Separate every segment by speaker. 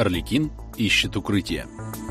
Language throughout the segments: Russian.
Speaker 1: Арлекин ищет укрытие.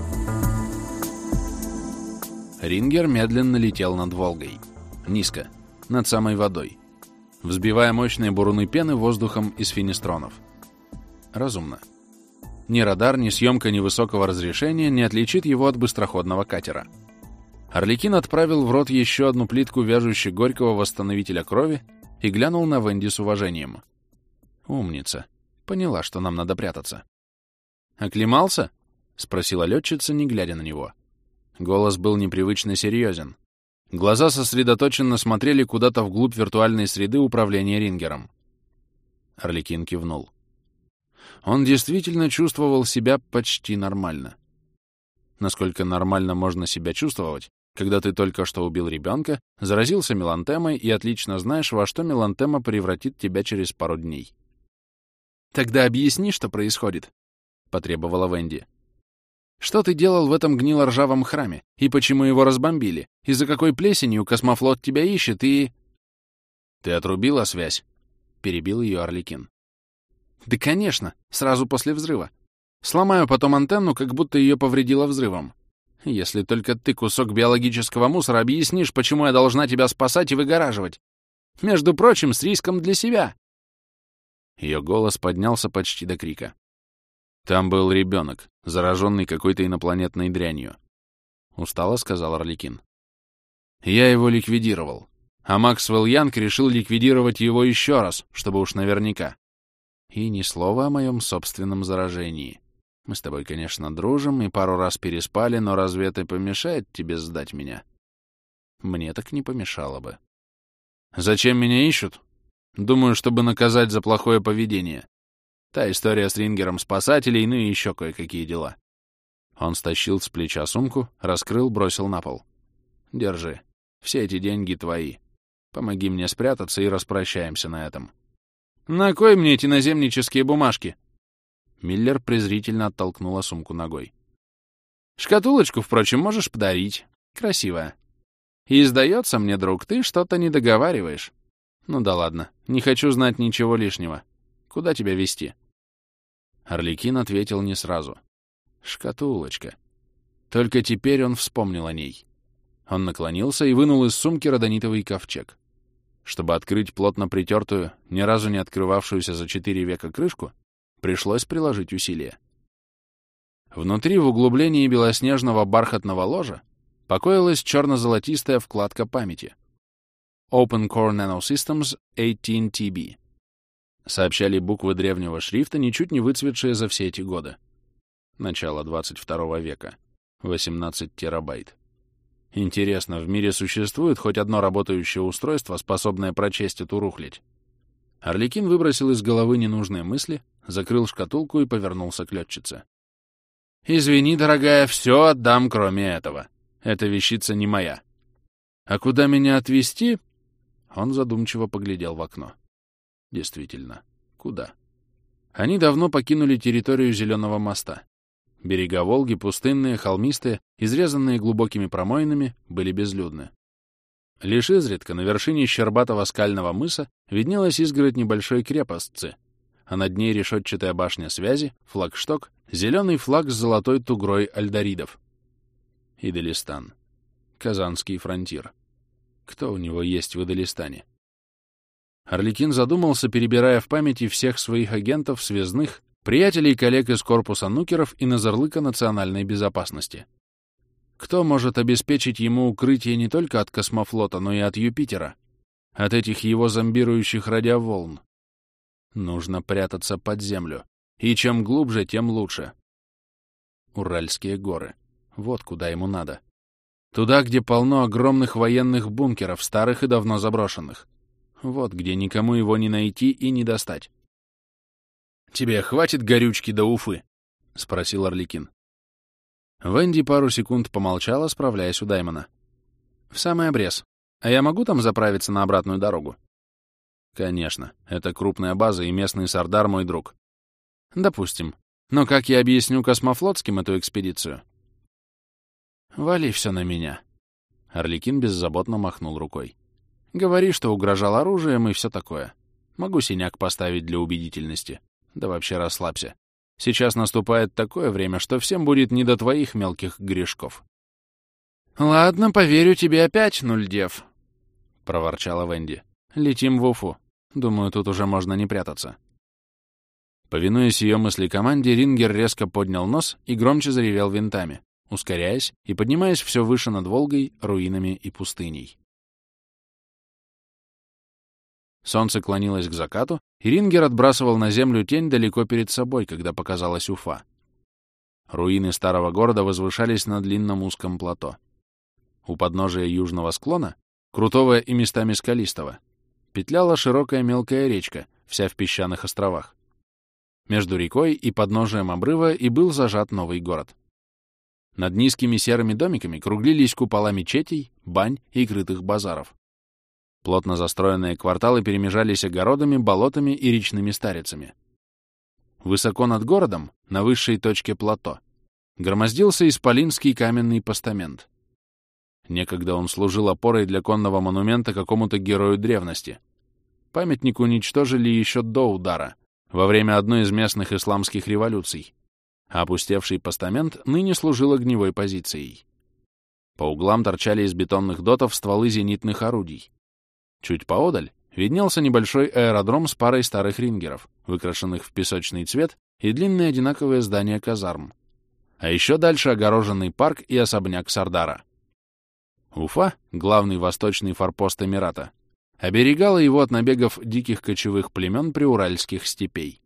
Speaker 1: Рингер медленно летел над Волгой. Низко, над самой водой, взбивая мощные буруны пены воздухом из финистронов. Разумно. Ни радар, ни съемка невысокого разрешения не отличит его от быстроходного катера. Арлекин отправил в рот еще одну плитку вяжущей горького восстановителя крови и глянул на Венди с уважением. Умница. Поняла, что нам надо прятаться. «Оклемался?» — спросила летчица, не глядя на него. Голос был непривычно серьезен. Глаза сосредоточенно смотрели куда-то вглубь виртуальной среды управления Рингером. Арлекин кивнул. Он действительно чувствовал себя почти нормально. Насколько нормально можно себя чувствовать, когда ты только что убил ребенка, заразился мелантемой и отлично знаешь, во что мелантема превратит тебя через пару дней. «Тогда объясни, что происходит», — потребовала Венди. «Что ты делал в этом гнило-ржавом храме? И почему его разбомбили? И за какой плесенью космофлот тебя ищет и...» «Ты отрубила связь?» — перебил ее Арлекин. «Да, конечно, сразу после взрыва. Сломаю потом антенну, как будто ее повредило взрывом. Если только ты, кусок биологического мусора, объяснишь, почему я должна тебя спасать и выгораживать. Между прочим, с риском для себя». Ее голос поднялся почти до крика. «Там был ребенок, зараженный какой-то инопланетной дрянью», — устало сказал Арлекин. «Я его ликвидировал, а Максвелл Янг решил ликвидировать его еще раз, чтобы уж наверняка. И ни слова о моем собственном заражении. Мы с тобой, конечно, дружим и пару раз переспали, но разве это помешает тебе сдать меня? Мне так не помешало бы. Зачем меня ищут? Думаю, чтобы наказать за плохое поведение. Та история с Рингером спасателей, ну и еще кое-какие дела». Он стащил с плеча сумку, раскрыл, бросил на пол. «Держи. Все эти деньги твои. Помоги мне спрятаться и распрощаемся на этом». «На кой мне эти наземнические бумажки?» Миллер презрительно оттолкнула сумку ногой. «Шкатулочку, впрочем, можешь подарить. Красивая. И, сдается мне, друг, ты что-то не договариваешь. Ну да ладно, не хочу знать ничего лишнего. Куда тебя везти?» Арлекин ответил не сразу. «Шкатулочка». Только теперь он вспомнил о ней. Он наклонился и вынул из сумки родонитовый ковчег. Чтобы открыть плотно притертую, ни разу не открывавшуюся за 4 века крышку, пришлось приложить усилия. Внутри, в углублении белоснежного бархатного ложа, покоилась черно-золотистая вкладка памяти. Open Core Nanosystems 18TB. Сообщали буквы древнего шрифта, ничуть не выцветшие за все эти годы. Начало 22 века. 18 терабайт. Интересно, в мире существует хоть одно работающее устройство, способное прочесть эту рухлядь? Арлекин выбросил из головы ненужные мысли, закрыл шкатулку и повернулся к летчице. «Извини, дорогая, все отдам, кроме этого. Эта вещица не моя. А куда меня отвезти?» Он задумчиво поглядел в окно. Действительно, куда? Они давно покинули территорию Зеленого моста. Берега Волги, пустынные, холмистые, изрезанные глубокими промоинами, были безлюдны. Лишь изредка на вершине щербатого скального мыса виднелась изгородь небольшой крепостцы, а над ней решетчатая башня связи, флагшток, зеленый флаг с золотой тугрой альдоридов. Идалистан. Казанский фронтир. Кто у него есть в Идалистане? Арлекин задумался, перебирая в памяти всех своих агентов, связных, приятелей и коллег из корпуса нукеров и Назарлыка национальной безопасности. Кто может обеспечить ему укрытие не только от космофлота, но и от Юпитера, от этих его зомбирующих радиоволн? Нужно прятаться под землю, и чем глубже, тем лучше. Уральские горы. Вот куда ему надо. Туда, где полно огромных военных бункеров, старых и давно заброшенных. Вот где никому его не найти и не достать. «Тебе хватит горючки до Уфы?» — спросил Арлекин. Венди пару секунд помолчала, справляясь у Даймона. «В самый обрез. А я могу там заправиться на обратную дорогу?» «Конечно. Это крупная база, и местный сардар мой друг». «Допустим. Но как я объясню космофлотским эту экспедицию?» «Вали все на меня». Арлекин беззаботно махнул рукой. «Говори, что угрожал оружием и все такое. Могу синяк поставить для убедительности. Да вообще расслабься. Сейчас наступает такое время, что всем будет не до твоих мелких грешков. «Ладно, поверю тебе опять, Нульдев», — проворчала Венди. «Летим в Уфу. Думаю, тут уже можно не прятаться». Повинуясь ее мысли команде, Рингер резко поднял нос и громче заревел винтами, ускоряясь и поднимаясь все выше над Волгой, руинами и пустыней. Солнце клонилось к закату, и Рингер отбрасывал на землю тень далеко перед собой, когда показалась Уфа. Руины старого города возвышались на длинном узком плато. У подножия южного склона, крутого и местами скалистого, петляла широкая мелкая речка, вся в песчаных островах. Между рекой и подножием обрыва и был зажат новый город. Над низкими серыми домиками круглились купола мечетей, бань и крытых базаров. Плотно застроенные кварталы перемежались огородами, болотами и речными старицами. Высоко над городом, на высшей точке плато, громоздился исполинский каменный постамент. Некогда он служил опорой для конного монумента какому-то герою древности. Памятник уничтожили еще до удара, во время одной из местных исламских революций, а опустевший постамент ныне служил огневой позицией. По углам торчали из бетонных дотов стволы зенитных орудий. Чуть поодаль виднелся небольшой аэродром с парой старых рингеров, выкрашенных в песочный цвет, и длинные одинаковые здания казарм. А еще дальше огороженный парк и особняк Сардара. Уфа, главный восточный форпост Эмирата, оберегала его от набегов диких кочевых племен приуральских степей.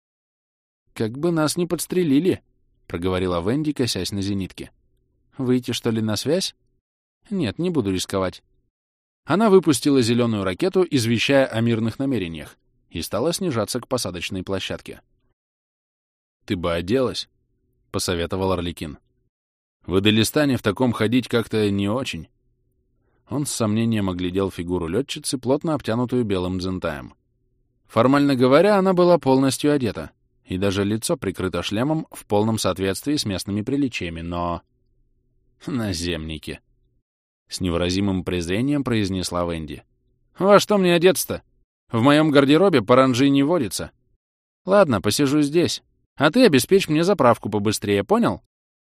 Speaker 1: «Как бы нас не подстрелили», — проговорила Венди, косясь на зенитке. «Выйти, что ли, на связь? Нет, не буду рисковать». Она выпустила зеленую ракету, извещая о мирных намерениях, и стала снижаться к посадочной площадке. «Ты бы оделась», — посоветовал Орликин. «В Эделистане в таком ходить как-то не очень». Он с сомнением оглядел фигуру летчицы, плотно обтянутую белым дзентаем. Формально говоря, она была полностью одета, и даже лицо прикрыто шлемом в полном соответствии с местными приличиями, но... «Наземники», — с невыразимым презрением произнесла Венди. «Во что мне одеться-то? В моем гардеробе паранджи не водится. Ладно, посижу здесь, а ты обеспечь мне заправку побыстрее, понял?»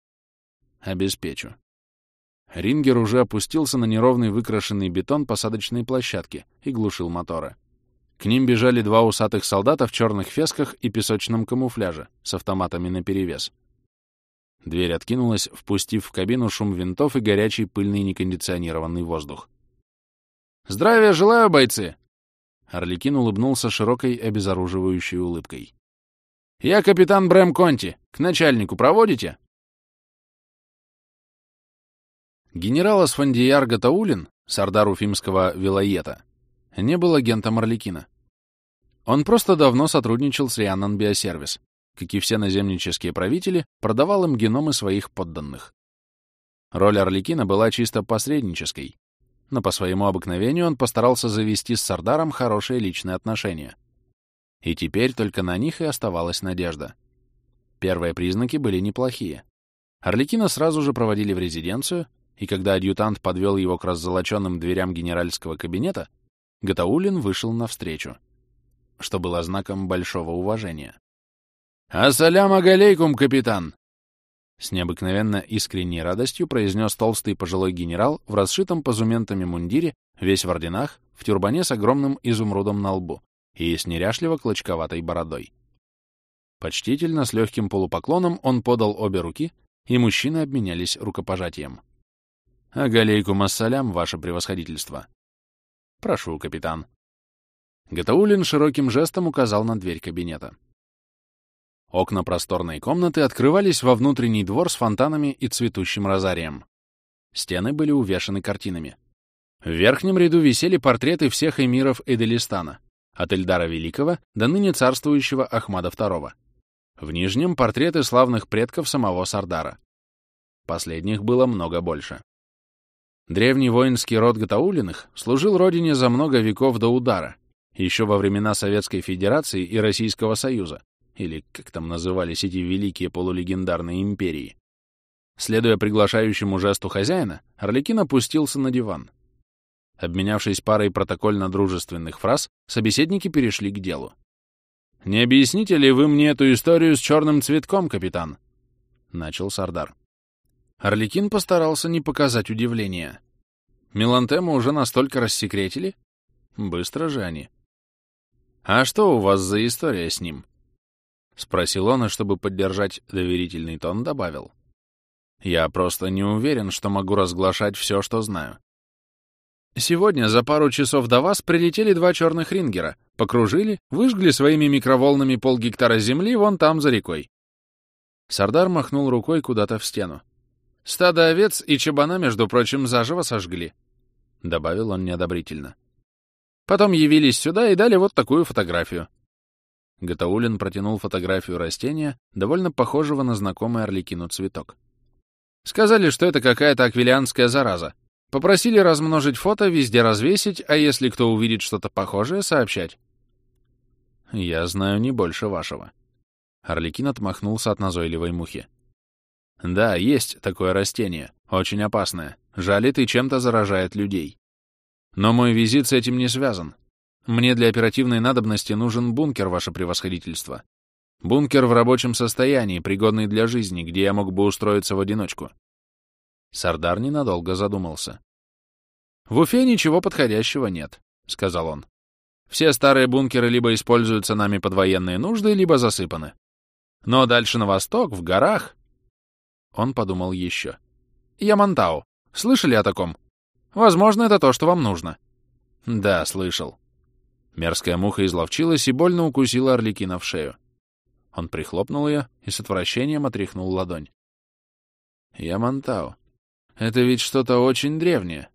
Speaker 1: «Обеспечу». Рингер уже опустился на неровный выкрашенный бетон посадочной площадки и глушил моторы. К ним бежали два усатых солдата в черных фесках и песочном камуфляже с автоматами наперевес. Дверь откинулась, впустив в кабину шум винтов и горячий пыльный некондиционированный воздух. «Здравия желаю, бойцы!» Орликин улыбнулся широкой обезоруживающей улыбкой. «Я капитан Брэм Конти. К начальнику проводите?» Генерал Асфандияр Гатаулин, сардар уфимского вилайета, не был агентом Орликина. Он просто давно сотрудничал с Рианнан Биосервис, как и все наземнические правители, продавал им геномы своих подданных. Роль Орликина была чисто посреднической, но по своему обыкновению он постарался завести с сардаром хорошие личные отношения. И теперь только на них и оставалась надежда. Первые признаки были неплохие. Орликина сразу же проводили в резиденцию, и когда адъютант подвел его к раззолоченным дверям генеральского кабинета, Гатаулин вышел навстречу, что было знаком большого уважения. «Ассаляму алейкум, капитан!» С необыкновенно искренней радостью произнес толстый пожилой генерал в расшитом позументами мундире, весь в орденах, в тюрбане с огромным изумрудом на лбу и с неряшливо клочковатой бородой. Почтительно, с легким полупоклоном он подал обе руки, и мужчины обменялись рукопожатием. «Агалейкум ассалям, ваше превосходительство!» «Прошу, капитан». Гатаулин широким жестом указал на дверь кабинета. Окна просторной комнаты открывались во внутренний двор с фонтанами и цветущим розарием. Стены были увешаны картинами. В верхнем ряду висели портреты всех эмиров Эделистана, от Эльдара Великого до ныне царствующего Ахмада II. В нижнем — портреты славных предков самого Сардара. Последних было много больше. Древний воинский род Гатаулиных служил родине за много веков до удара, еще во времена Советской Федерации и Российского Союза, или как там назывались эти великие полулегендарные империи. Следуя приглашающему жесту хозяина, Орликин опустился на диван. Обменявшись парой протокольно-дружественных фраз, собеседники перешли к делу. «Не объясните ли вы мне эту историю с черным цветком, капитан?» — начал Сардар. Арлекин постарался не показать удивления. Мелантему уже настолько рассекретили? Быстро же они. «А что у вас за история с ним?» — спросил он, и чтобы поддержать доверительный тон, добавил. «Я просто не уверен, что могу разглашать все, что знаю. Сегодня за пару часов до вас прилетели 2 черных рингера, покружили, выжгли своими микроволнами полгектара земли вон там за рекой». Сардар махнул рукой куда-то в стену. «Стадо овец и чабана, между прочим, заживо сожгли», — добавил он неодобрительно. «Потом явились сюда и дали вот такую фотографию». Гатаулин протянул фотографию растения, довольно похожего на знакомый Арлекину цветок. «Сказали, что это какая-то аквилианская зараза. Попросили размножить фото, везде развесить, а если кто увидит что-то похожее, сообщать». «Я знаю не больше вашего». Арлекин отмахнулся от назойливой мухи. «Да, есть такое растение, очень опасное, жалит и чем-то заражает людей. Но мой визит с этим не связан. Мне для оперативной надобности нужен бункер, ваше превосходительство. Бункер в рабочем состоянии, пригодный для жизни, где я мог бы устроиться в одиночку». Сардар ненадолго задумался. «В Уфе ничего подходящего нет», — сказал он. «Все старые бункеры либо используются нами под военные нужды, либо засыпаны. Но дальше на восток, в горах...» Он подумал еще. «Ямантау. Слышали о таком? Возможно, это то, что вам нужно». «Да, слышал». Мерзкая муха изловчилась и больно укусила Арлекина в шею. Он прихлопнул ее и с отвращением отряхнул ладонь. «Ямантау. Это ведь что-то очень древнее».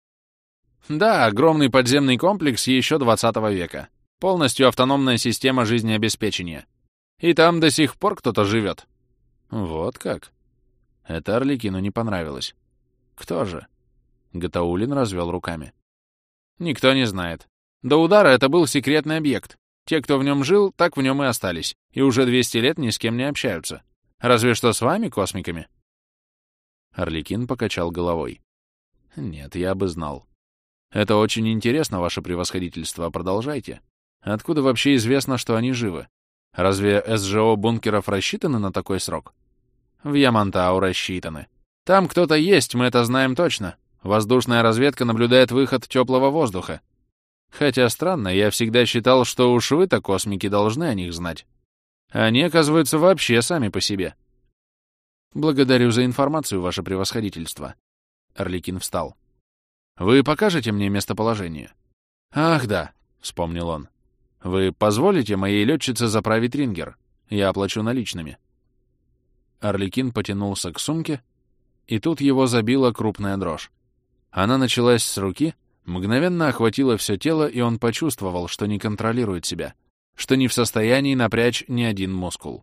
Speaker 1: «Да, огромный подземный комплекс еще 20 века. Полностью автономная система жизнеобеспечения. И там до сих пор кто-то живет». «Вот как?» Это Арлекину не понравилось. «Кто же?» Гатаулин развел руками. «Никто не знает. До удара это был секретный объект. Те, кто в нем жил, так в нем и остались, и уже 200 лет ни с кем не общаются. Разве что с вами, космиками». Арлекин покачал головой. «Нет, я бы знал. Это очень интересно, ваше превосходительство, продолжайте. Откуда вообще известно, что они живы? Разве СЖО бункеров рассчитаны на такой срок?» «В Ямантау рассчитаны. Там кто-то есть, мы это знаем точно. Воздушная разведка наблюдает выход теплого воздуха. Хотя странно, я всегда считал, что уж вы-то, космики, должны о них знать. Они, оказывается, вообще сами по себе». «Благодарю за информацию, ваше превосходительство». Арлекин встал. «Вы покажете мне местоположение?» «Ах, да», — вспомнил он. «Вы позволите моей летчице заправить рингер? Я оплачу наличными». Арлекин потянулся к сумке, и тут его забила крупная дрожь. Она началась с руки, мгновенно охватила все тело, и он почувствовал, что не контролирует себя, что не в состоянии напрячь ни один мускул.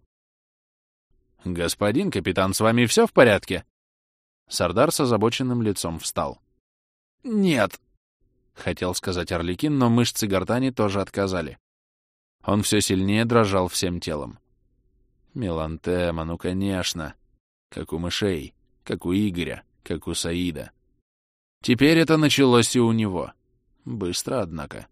Speaker 1: «Господин капитан, с вами все в порядке?» Сардар с озабоченным лицом встал. «Нет», — хотел сказать Арлекин, но мышцы гортани тоже отказали. Он все сильнее дрожал всем телом. Мелантема, ну конечно. Как у мышей, как у Игоря, как у Саида. Теперь это началось и у него. Быстро, однако.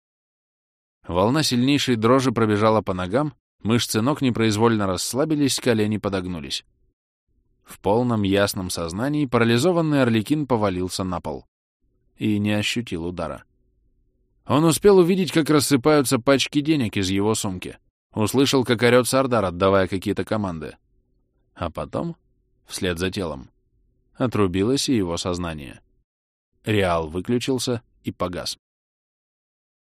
Speaker 1: Волна сильнейшей дрожи пробежала по ногам, мышцы ног непроизвольно расслабились, колени подогнулись. В полном ясном сознании парализованный Арлекин повалился на пол. И не ощутил удара. Он успел увидеть, как рассыпаются пачки денег из его сумки. Услышал, как орёт Сардар, отдавая какие-то команды. А потом, вслед за телом, отрубилось и его сознание. Реал выключился и погас.